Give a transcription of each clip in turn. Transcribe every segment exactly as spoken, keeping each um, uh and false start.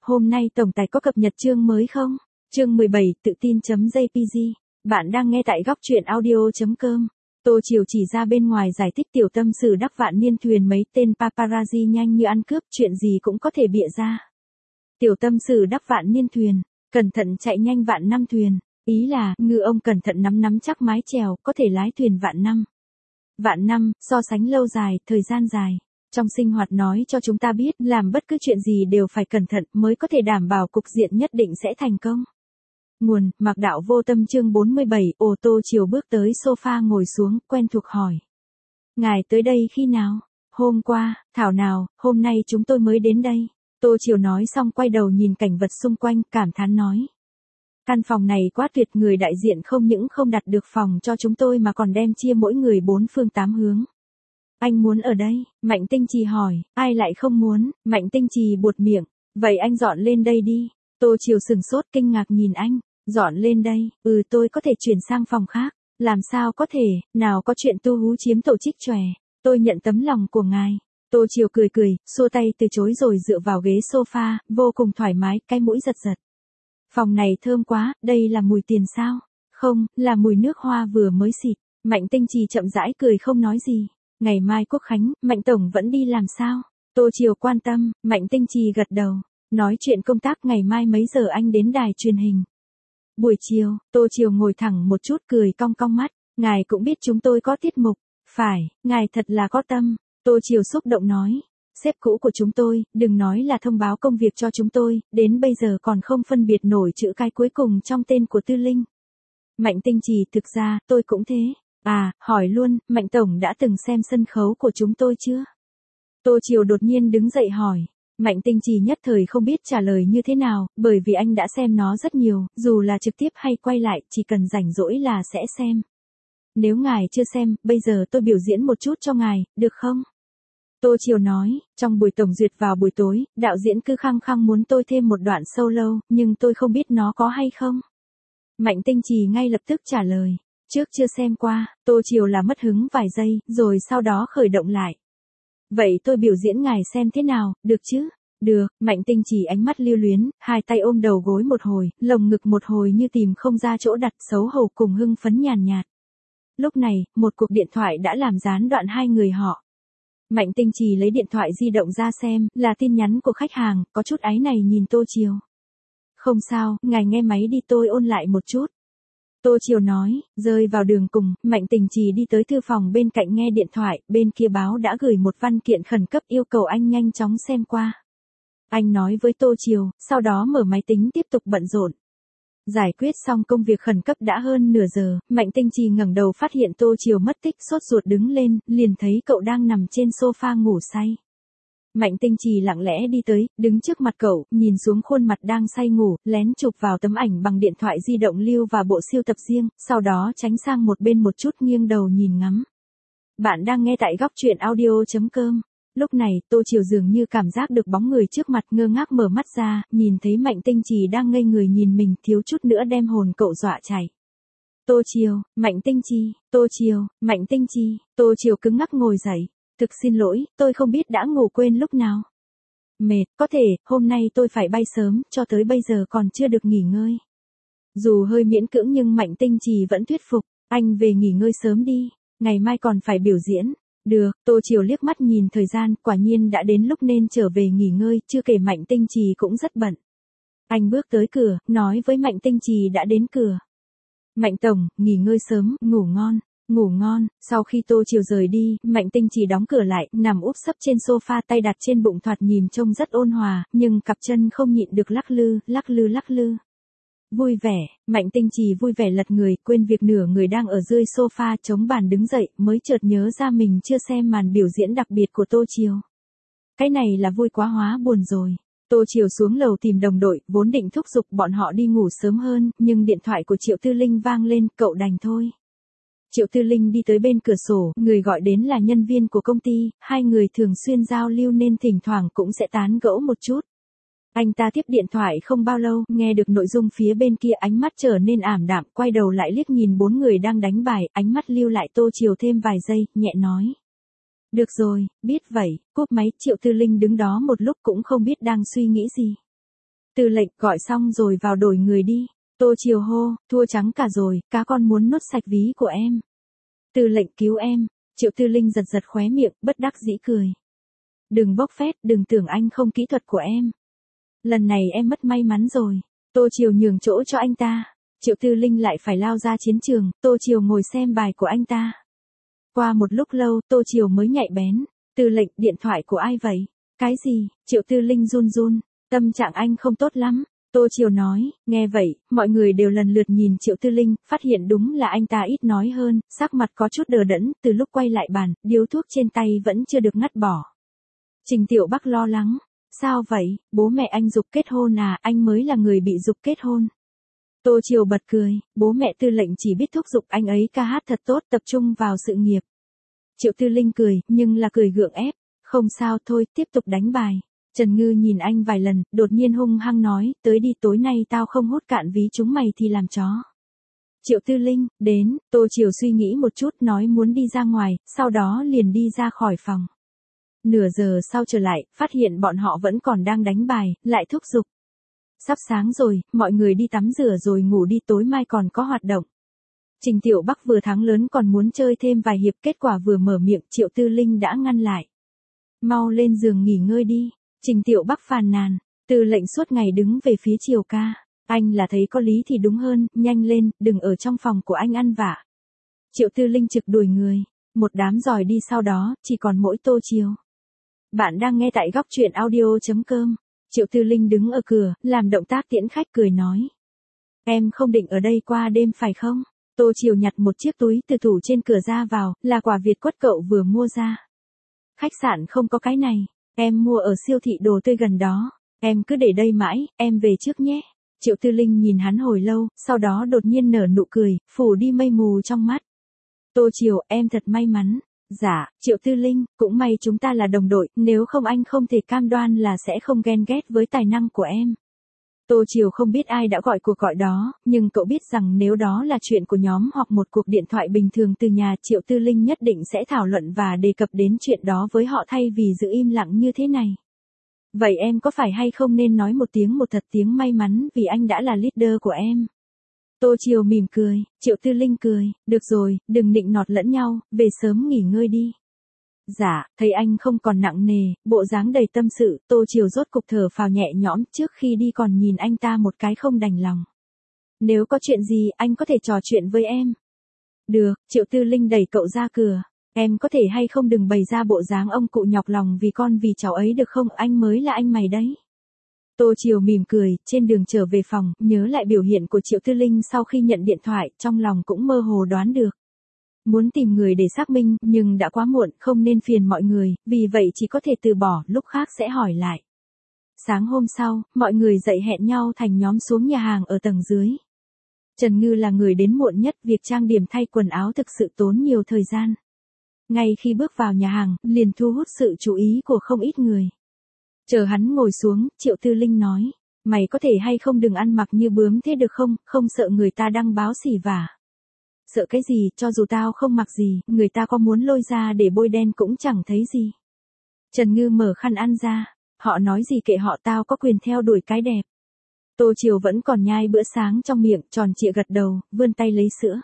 hôm nay tổng tài có cập nhật chương mới không? Chương mười bảy, tự tin.jpg. Bạn đang nghe tại góc truyện audio chấm com. Tô Triều chỉ ra bên ngoài giải thích tiểu tâm sự đắc vạn niên thuyền mấy tên paparazzi nhanh như ăn cướp, chuyện gì cũng có thể bịa ra. Tiểu tâm sự đắc vạn niên thuyền, cẩn thận chạy nhanh vạn năm thuyền, ý là, ngư ông cẩn thận nắm nắm chắc mái chèo, có thể lái thuyền vạn năm. Vạn năm, so sánh lâu dài, thời gian dài. Trong sinh hoạt nói cho chúng ta biết, làm bất cứ chuyện gì đều phải cẩn thận mới có thể đảm bảo cục diện nhất định sẽ thành công. Nguồn, Mạc Đạo Vô Tâm chương bốn mươi bảy, ô Tô Triều bước tới sofa ngồi xuống, quen thuộc hỏi. Ngài tới đây khi nào? Hôm qua, thảo nào, hôm nay chúng tôi mới đến đây. Tô Triều nói xong quay đầu nhìn cảnh vật xung quanh, cảm thán nói. Căn phòng này quá tuyệt, người đại diện không những không đặt được phòng cho chúng tôi mà còn đem chia mỗi người bốn phương tám hướng. Anh muốn ở đây? Mạnh Tinh Trì hỏi, ai lại không muốn? Mạnh Tinh Trì buột miệng, vậy anh dọn lên đây đi. Tô Triều sừng sốt kinh ngạc nhìn anh, dọn lên đây, ừ tôi có thể chuyển sang phòng khác, làm sao có thể, nào có chuyện tu hú chiếm tổ trích chòe, tôi nhận tấm lòng của ngài. Tô Triều cười cười, xua tay từ chối rồi dựa vào ghế sofa, vô cùng thoải mái, cái mũi giật giật. Phòng này thơm quá, đây là mùi tiền sao? Không, là mùi nước hoa vừa mới xịt. Mạnh Tinh Trì chậm rãi cười không nói gì. Ngày mai Quốc Khánh, Mạnh Tổng vẫn đi làm sao? Tô Triều quan tâm, Mạnh Tinh Trì gật đầu. Nói chuyện công tác, ngày mai mấy giờ anh đến đài truyền hình? Buổi chiều, Tô Triều ngồi thẳng một chút cười cong cong mắt. Ngài cũng biết chúng tôi có tiết mục. Phải, ngài thật là có tâm. Tô Triều xúc động nói. Sếp cũ của chúng tôi, đừng nói là thông báo công việc cho chúng tôi, đến bây giờ còn không phân biệt nổi chữ cái cuối cùng trong tên của Tư Linh. Mạnh Tinh Trì, thực ra, tôi cũng thế. À, hỏi luôn, Mạnh Tổng đã từng xem sân khấu của chúng tôi chưa? Tô Triều đột nhiên đứng dậy hỏi. Mạnh Tinh Trì nhất thời không biết trả lời như thế nào, bởi vì anh đã xem nó rất nhiều, dù là trực tiếp hay quay lại, chỉ cần rảnh rỗi là sẽ xem. Nếu ngài chưa xem, bây giờ tôi biểu diễn một chút cho ngài, được không? Tô Triều nói, trong buổi tổng duyệt vào buổi tối, đạo diễn cứ khăng khăng muốn tôi thêm một đoạn solo, nhưng tôi không biết nó có hay không. Mạnh Tinh Trì ngay lập tức trả lời, trước chưa xem qua. Tô Triều là mất hứng vài giây, rồi sau đó khởi động lại. Vậy tôi biểu diễn ngài xem thế nào, được chứ? Được. Mạnh Tinh Trì ánh mắt lưu luyến, hai tay ôm đầu gối một hồi, lồng ngực một hồi như tìm không ra chỗ đặt, xấu hổ cùng hưng phấn nhàn nhạt. Lúc này, một cuộc điện thoại đã làm gián đoạn hai người họ. Mạnh Tinh Trì lấy điện thoại di động ra xem, là tin nhắn của khách hàng, có chút áy này nhìn Tô Triều. Không sao, ngài nghe máy đi, tôi ôn lại một chút. Tô Triều nói, rơi vào đường cùng, Mạnh Tinh Trì đi tới thư phòng bên cạnh nghe điện thoại, bên kia báo đã gửi một văn kiện khẩn cấp yêu cầu anh nhanh chóng xem qua. Anh nói với Tô Triều, sau đó mở máy tính tiếp tục bận rộn. Giải quyết xong công việc khẩn cấp đã hơn nửa giờ, Mạnh Tinh Trì ngẩng đầu phát hiện Tô Triều mất tích, sốt ruột đứng lên, liền thấy cậu đang nằm trên sofa ngủ say. Mạnh Tinh Trì lặng lẽ đi tới, đứng trước mặt cậu, nhìn xuống khuôn mặt đang say ngủ, lén chụp vào tấm ảnh bằng điện thoại di động lưu và bộ siêu tập riêng, sau đó tránh sang một bên một chút nghiêng đầu nhìn ngắm. Bạn đang nghe tại góc truyện audio chấm com. Lúc này, Tô Triều dường như cảm giác được bóng người trước mặt, ngơ ngác mở mắt ra, nhìn thấy Mạnh Tinh Trì đang ngây người nhìn mình, thiếu chút nữa đem hồn cậu dọa chạy. Tô Triều, Mạnh Tinh Trì, Tô Triều, Mạnh Tinh Trì. Tô Triều cứng ngắc ngồi dậy. Thực xin lỗi, tôi không biết đã ngủ quên lúc nào. Mệt, có thể, hôm nay tôi phải bay sớm, cho tới bây giờ còn chưa được nghỉ ngơi. Dù hơi miễn cưỡng nhưng Mạnh Tinh Trì vẫn thuyết phục, anh về nghỉ ngơi sớm đi, ngày mai còn phải biểu diễn. Được. Tô Triều liếc mắt nhìn thời gian, quả nhiên đã đến lúc nên trở về nghỉ ngơi, chưa kể Mạnh Tinh Trì cũng rất bận. Anh bước tới cửa, nói với Mạnh Tinh Trì đã đến cửa. Mạnh Tổng, nghỉ ngơi sớm, ngủ ngon, ngủ ngon. Sau khi Tô Triều rời đi, Mạnh Tinh Trì đóng cửa lại, nằm úp sấp trên sofa, tay đặt trên bụng, thoạt nhìn trông rất ôn hòa, nhưng cặp chân không nhịn được lắc lư, lắc lư lắc lư. Vui vẻ, Mạnh Tinh Trì vui vẻ lật người, quên việc nửa người đang ở dưới sofa, chống bàn đứng dậy, mới chợt nhớ ra mình chưa xem màn biểu diễn đặc biệt của Tô Triều. Cái này là vui quá hóa buồn rồi. Tô Triều xuống lầu tìm đồng đội, vốn định thúc giục bọn họ đi ngủ sớm hơn, nhưng điện thoại của Triệu Tư Linh vang lên, cậu đành thôi. Triệu Tư Linh đi tới bên cửa sổ, người gọi đến là nhân viên của công ty, hai người thường xuyên giao lưu nên thỉnh thoảng cũng sẽ tán gẫu một chút. Anh ta tiếp điện thoại không bao lâu, nghe được nội dung phía bên kia, ánh mắt trở nên ảm đạm, quay đầu lại liếc nhìn bốn người đang đánh bài, ánh mắt lưu lại Tô Triều thêm vài giây, nhẹ nói. Được rồi, biết vậy, cúp máy. Triệu Tư Linh đứng đó một lúc cũng không biết đang suy nghĩ gì. Tư lệnh gọi xong rồi vào đổi người đi. Tô Chiều hô, thua trắng cả rồi, cá con muốn nuốt sạch ví của em. Tư lệnh cứu em. Triệu Tư Linh giật giật khóe miệng, bất đắc dĩ cười. Đừng bốc phét, đừng tưởng anh không kỹ thuật của em. Lần này em mất may mắn rồi. Tô Chiều nhường chỗ cho anh ta. Triệu Tư Linh lại phải lao ra chiến trường, Tô Chiều ngồi xem bài của anh ta. Qua một lúc lâu, Tô Chiều mới nhạy bén. Tư lệnh, điện thoại của ai vậy? Cái gì? Triệu Tư Linh run run. Tâm trạng anh không tốt lắm. Tô Chiều nói, nghe vậy, mọi người đều lần lượt nhìn Triệu Tư Linh, phát hiện đúng là anh ta ít nói hơn, sắc mặt có chút đờ đẫn, từ lúc quay lại bàn, điếu thuốc trên tay vẫn chưa được ngắt bỏ. Trình Tiểu Bắc lo lắng. Sao vậy, bố mẹ anh giục kết hôn à, anh mới là người bị giục kết hôn. Tô Chiều bật cười, bố mẹ Tư lệnh chỉ biết thúc giục anh ấy ca hát thật tốt, tập trung vào sự nghiệp. Triệu Tư Linh cười, nhưng là cười gượng ép, không sao thôi, tiếp tục đánh bài. Trần Ngư nhìn anh vài lần, đột nhiên hung hăng nói, tới đi, tối nay tao không hút cạn ví chúng mày thì làm chó. Triệu Tư Linh, đến, Tô Chiều suy nghĩ một chút nói muốn đi ra ngoài, sau đó liền đi ra khỏi phòng. Nửa giờ sau trở lại, phát hiện bọn họ vẫn còn đang đánh bài, lại thúc giục. Sắp sáng rồi, mọi người đi tắm rửa rồi ngủ đi, tối mai còn có hoạt động. Trình Tiểu Bắc vừa thắng lớn còn muốn chơi thêm vài hiệp, kết quả vừa mở miệng Triệu Tư Linh đã ngăn lại. Mau lên giường nghỉ ngơi đi. Trình Tiểu Bắc phàn nàn, Tư lệnh suốt ngày đứng về phía Chiều ca. Anh là thấy có lý thì đúng hơn, nhanh lên, đừng ở trong phòng của anh ăn vạ. Triệu Tư Linh trực đuổi người, một đám giỏi đi sau đó, chỉ còn mỗi Tô Chiều. Bạn đang nghe tại góc truyện audio.com. Triệu Tư Linh đứng ở cửa, làm động tác tiễn khách cười nói. Em không định ở đây qua đêm phải không? Tô Chiều nhặt một chiếc túi từ tủ trên cửa ra vào, là quả Việt quất cậu vừa mua ra. Khách sạn không có cái này, em mua ở siêu thị đồ tươi gần đó, em cứ để đây mãi, em về trước nhé. Triệu Tư Linh nhìn hắn hồi lâu, sau đó đột nhiên nở nụ cười, phủ đi mây mù trong mắt. Tô Chiều, em thật may mắn. Dạ, Triệu Tư Linh, cũng may chúng ta là đồng đội, nếu không anh không thể cam đoan là sẽ không ghen ghét với tài năng của em. Tô Chiều không biết ai đã gọi cuộc gọi đó, nhưng cậu biết rằng nếu đó là chuyện của nhóm hoặc một cuộc điện thoại bình thường từ nhà, Triệu Tư Linh nhất định sẽ thảo luận và đề cập đến chuyện đó với họ thay vì giữ im lặng như thế này. Vậy em có phải hay không nên nói một tiếng một thật tiếng may mắn vì anh đã là leader của em? Tô Chiều mỉm cười, Triệu Tư Linh cười, được rồi, đừng nịnh nọt lẫn nhau, về sớm nghỉ ngơi đi. Dạ, thấy anh không còn nặng nề, bộ dáng đầy tâm sự, Tô Chiều rốt cục thở phào nhẹ nhõm, trước khi đi còn nhìn anh ta một cái không đành lòng. Nếu có chuyện gì, anh có thể trò chuyện với em. Được, Triệu Tư Linh đẩy cậu ra cửa. Em có thể hay không đừng bày ra bộ dáng ông cụ nhọc lòng vì con vì cháu ấy được không, anh mới là anh mày đấy. Tô Chiều mỉm cười, trên đường trở về phòng, nhớ lại biểu hiện của Triệu Tư Linh sau khi nhận điện thoại, trong lòng cũng mơ hồ đoán được. Muốn tìm người để xác minh, nhưng đã quá muộn, không nên phiền mọi người, vì vậy chỉ có thể từ bỏ, lúc khác sẽ hỏi lại. Sáng hôm sau, mọi người dậy hẹn nhau thành nhóm xuống nhà hàng ở tầng dưới. Trần Ngư là người đến muộn nhất, việc trang điểm thay quần áo thực sự tốn nhiều thời gian. Ngay khi bước vào nhà hàng, liền thu hút sự chú ý của không ít người. Chờ hắn ngồi xuống, Triệu Tư Linh nói, mày có thể hay không đừng ăn mặc như bướm thế được không, không sợ người ta đăng báo xỉ vả. Sợ cái gì, cho dù tao không mặc gì, người ta có muốn lôi ra để bôi đen cũng chẳng thấy gì. Trần Ngư mở khăn ăn ra, họ nói gì kệ họ, tao có quyền theo đuổi cái đẹp. Tô Chiều vẫn còn nhai bữa sáng trong miệng, tròn trịa gật đầu, vươn tay lấy sữa.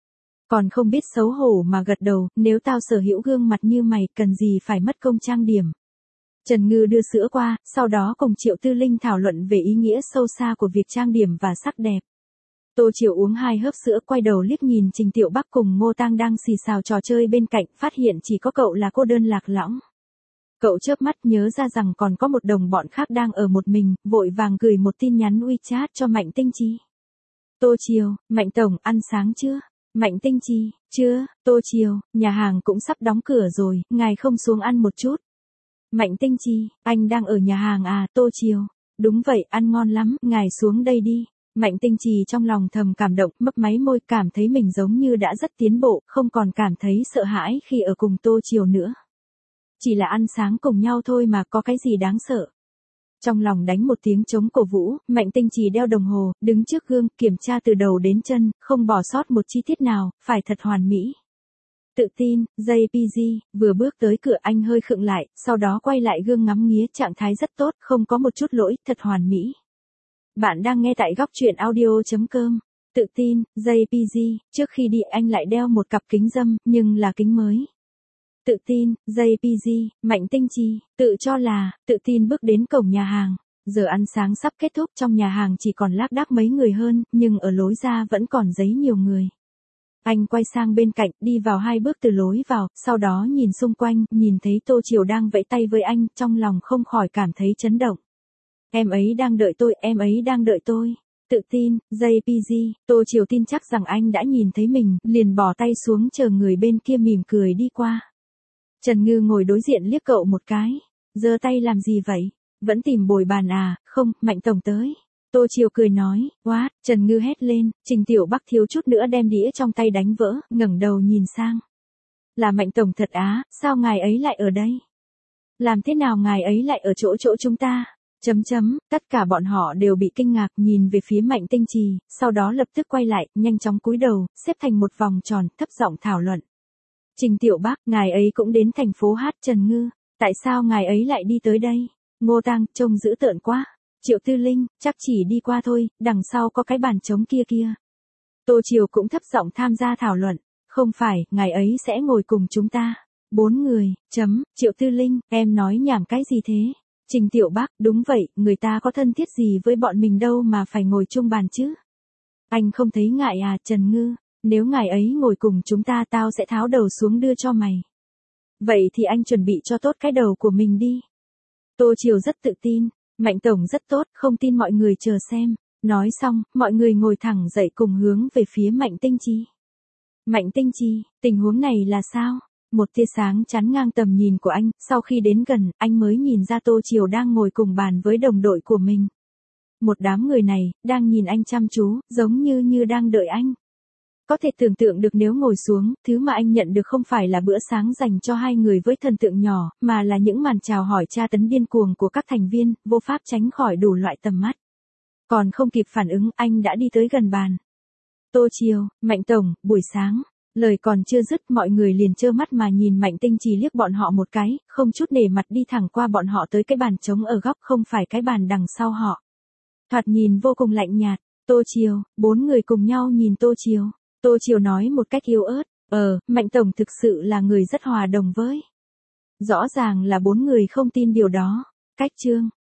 Còn không biết xấu hổ mà gật đầu, nếu tao sở hữu gương mặt như mày, cần gì phải mất công trang điểm. Trần Ngư đưa sữa qua, sau đó cùng Triệu Tư Linh thảo luận về ý nghĩa sâu xa của việc trang điểm và sắc đẹp. Tô Chiều uống hai hớp sữa, quay đầu liếc nhìn Trình Tiểu Bắc cùng Ngô Tang đang xì xào trò chơi bên cạnh, phát hiện chỉ có cậu là cô đơn lạc lõng. Cậu chớp mắt nhớ ra rằng còn có một đồng bọn khác đang ở một mình, vội vàng gửi một tin nhắn WeChat cho Mạnh Tinh Chi. Tô Chiều, Mạnh Tổng, ăn sáng chưa? Mạnh Tinh Chi, chưa, Tô Chiều, nhà hàng cũng sắp đóng cửa rồi, ngài không xuống ăn một chút. Mạnh Tinh Chi, anh đang ở nhà hàng à? Tô Chiều, đúng vậy, ăn ngon lắm, ngài xuống đây đi. Mạnh Tinh Trì trong lòng thầm cảm động, mấp máy môi, cảm thấy mình giống như đã rất tiến bộ, không còn cảm thấy sợ hãi khi ở cùng Tô Chiều nữa. Chỉ là ăn sáng cùng nhau thôi mà, có cái gì đáng sợ. Trong lòng đánh một tiếng trống cổ vũ, Mạnh Tinh Trì đeo đồng hồ, đứng trước gương, kiểm tra từ đầu đến chân, không bỏ sót một chi tiết nào, phải thật hoàn mỹ. Tự tin, jay pê giê, vừa bước tới cửa anh hơi khựng lại, sau đó quay lại gương ngắm nghía, trạng thái rất tốt, không có một chút lỗi, thật hoàn mỹ. Bạn đang nghe tại góc truyện audio chấm com. Tự tin, gi pê giê, trước khi đi anh lại đeo một cặp kính râm, nhưng là kính mới. Tự tin, gi pê giê, Mạnh Tinh Trì, tự cho là, tự tin bước đến cổng nhà hàng. Giờ ăn sáng sắp kết thúc, trong nhà hàng chỉ còn lác đác mấy người hơn, nhưng ở lối ra vẫn còn giấy nhiều người. Anh quay sang bên cạnh, đi vào hai bước từ lối vào, sau đó nhìn xung quanh, nhìn thấy Tô Triều đang vẫy tay với anh, trong lòng không khỏi cảm thấy chấn động. Em ấy đang đợi tôi, em ấy đang đợi tôi. Tự tin, gi pê giê, Tô Triều tin chắc rằng anh đã nhìn thấy mình, liền bỏ tay xuống chờ người bên kia mỉm cười đi qua. Trần Ngư ngồi đối diện liếc cậu một cái. Giơ tay làm gì vậy? Vẫn tìm bồi bàn à? Không, Mạnh tổng tới. Tô Triều cười nói. What? Trần Ngư hét lên, Trình Tiểu Bắc thiếu chút nữa đem đĩa trong tay đánh vỡ, ngẩng đầu nhìn sang. Là Mạnh tổng thật á, sao ngài ấy lại ở đây? Làm thế nào ngài ấy lại ở chỗ chỗ chúng ta? Chấm chấm, tất cả bọn họ đều bị kinh ngạc nhìn về phía Mạnh Tinh Trì, sau đó lập tức quay lại, nhanh chóng cúi đầu, xếp thành một vòng tròn, thấp giọng thảo luận. Trình Tiểu Bắc, ngài ấy cũng đến thành phố hát. Trần Ngư, tại sao ngài ấy lại đi tới đây? Ngô Tăng, trông dữ tợn quá. Triệu Tư Linh, chắc chỉ đi qua thôi, đằng sau có cái bàn trống kia kia. Tô Triều cũng thấp giọng tham gia thảo luận. Không phải, ngài ấy sẽ ngồi cùng chúng ta. Bốn người, chấm, Triệu Tư Linh, em nói nhảm cái gì thế? Trình Tiểu Bắc, đúng vậy, người ta có thân thiết gì với bọn mình đâu mà phải ngồi chung bàn chứ? Anh không thấy ngại à? Trần Ngư, nếu ngài ấy ngồi cùng chúng ta tao sẽ tháo đầu xuống đưa cho mày. Vậy thì anh chuẩn bị cho tốt cái đầu của mình đi. Tô Triều rất tự tin, Mạnh tổng rất tốt, không tin mọi người chờ xem. Nói xong, mọi người ngồi thẳng dậy cùng hướng về phía Mạnh Tinh Trì. Mạnh Tinh Trì, tình huống này là sao? Một tia sáng chắn ngang tầm nhìn của anh, sau khi đến gần, anh mới nhìn ra Tô Triều đang ngồi cùng bàn với đồng đội của mình. Một đám người này, đang nhìn anh chăm chú, giống như như đang đợi anh. Có thể tưởng tượng được nếu ngồi xuống, thứ mà anh nhận được không phải là bữa sáng dành cho hai người với thần tượng nhỏ, mà là những màn chào hỏi tra tấn điên cuồng của các thành viên, vô pháp tránh khỏi đủ loại tầm mắt. Còn không kịp phản ứng, anh đã đi tới gần bàn. Tô Triều, Mạnh tổng, buổi sáng. Lời còn chưa dứt, mọi người liền trơ mắt mà nhìn Mạnh Tinh Trì liếc bọn họ một cái, không chút nể mặt đi thẳng qua bọn họ tới cái bàn trống ở góc, không phải cái bàn đằng sau họ. Thoạt nhìn vô cùng lạnh nhạt. Tô Triều, bốn người cùng nhau nhìn Tô Triều. Tô Triều nói một cách yếu ớt, ờ, Mạnh tổng thực sự là người rất hòa đồng với. Rõ ràng là bốn người không tin điều đó. Cách chương,